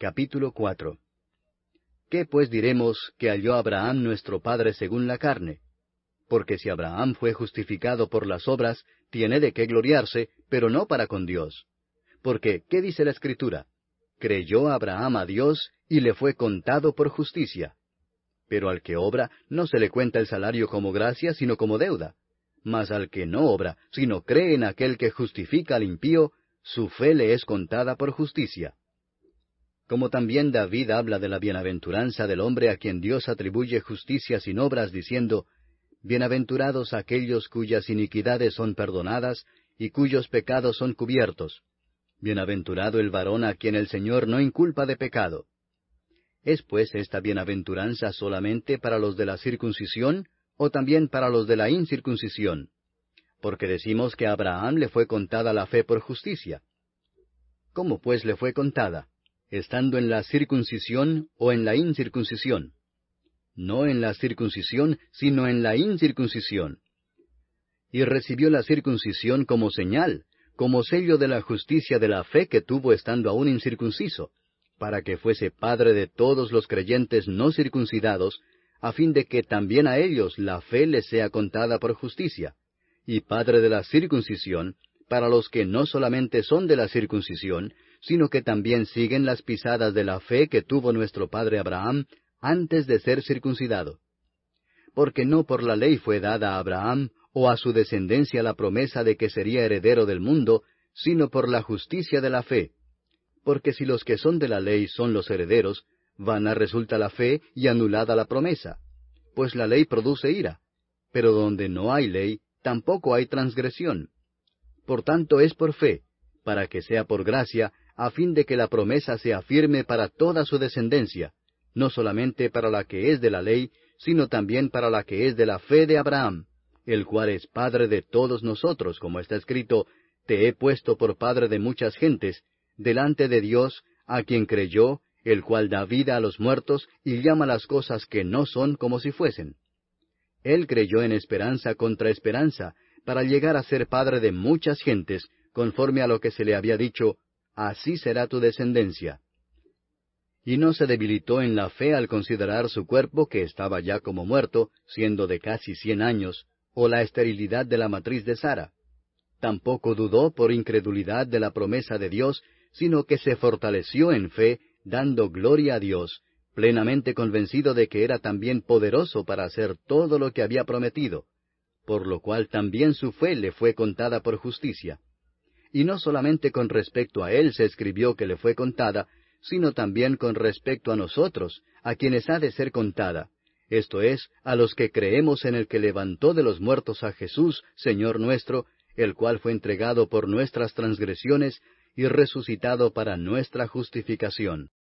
Capítulo 4. ¿Qué pues diremos que halló Abraham nuestro padre según la carne? Porque si Abraham fue justificado por las obras, tiene de qué gloriarse, pero no para con Dios. Porque, ¿qué dice la Escritura? Creyó Abraham a Dios, y le fue contado por justicia. Pero al que obra, no se le cuenta el salario como gracia, sino como deuda. Mas al que no obra, sino cree en aquel que justifica al impío, su fe le es contada por justicia. Como también David habla de la bienaventuranza del hombre a quien Dios atribuye justicia sin obras, diciendo, Bienaventurados aquellos cuyas iniquidades son perdonadas, y cuyos pecados son cubiertos. Bienaventurado el varón a quien el Señor no inculpa de pecado. ¿Es pues esta bienaventuranza solamente para los de la circuncisión, o también para los de la incircuncisión? Porque decimos que a Abraham le fue contada la fe por justicia. ¿Cómo pues le fue contada? ¿Estando en la circuncisión o en la incircuncisión? No en la circuncisión, sino en la incircuncisión. Y recibió la circuncisión como señal, como sello de la justicia de la fe que tuvo estando aún incircunciso, para que fuese padre de todos los creyentes no circuncidados, a fin de que también a ellos la fe les sea contada por justicia, y padre de la circuncisión, para los que no solamente son de la circuncisión, sino que también siguen las pisadas de la fe que tuvo nuestro padre Abraham antes de ser circuncidado. Porque no por la ley fue dada a Abraham o a su descendencia la promesa de que sería heredero del mundo, sino por la justicia de la fe. Porque si los que son de la ley son los herederos, vana resulta la fe y anulada la promesa. Pues la ley produce ira, pero donde no hay ley, tampoco hay transgresión. Por tanto es por fe, para que sea por gracia, a fin de que la promesa sea firme para toda su descendencia, no solamente para la que es de la ley, sino también para la que es de la fe de Abraham, el cual es padre de todos nosotros, como está escrito, Te he puesto por padre de muchas gentes, delante de Dios, a quien creyó, el cual da vida a los muertos y llama las cosas que no son como si fuesen. Él creyó en esperanza contra esperanza, para llegar a ser padre de muchas gentes, conforme a lo que se le había dicho, Así será tu descendencia. Y no se debilitó en la fe al considerar su cuerpo que estaba ya como muerto, siendo de casi 100 años, o la esterilidad de la matriz de Sara. Tampoco dudó por incredulidad de la promesa de Dios, sino que se fortaleció en fe, dando gloria a Dios, plenamente convencido de que era también poderoso para hacer todo lo que había prometido, por lo cual también su fe le fue contada por justicia. Y no solamente con respecto a él se escribió que le fue contada, sino también con respecto a nosotros, a quienes ha de ser contada, esto es, a los que creemos en el que levantó de los muertos a Jesús, Señor nuestro, el cual fue entregado por nuestras transgresiones y resucitado para nuestra justificación.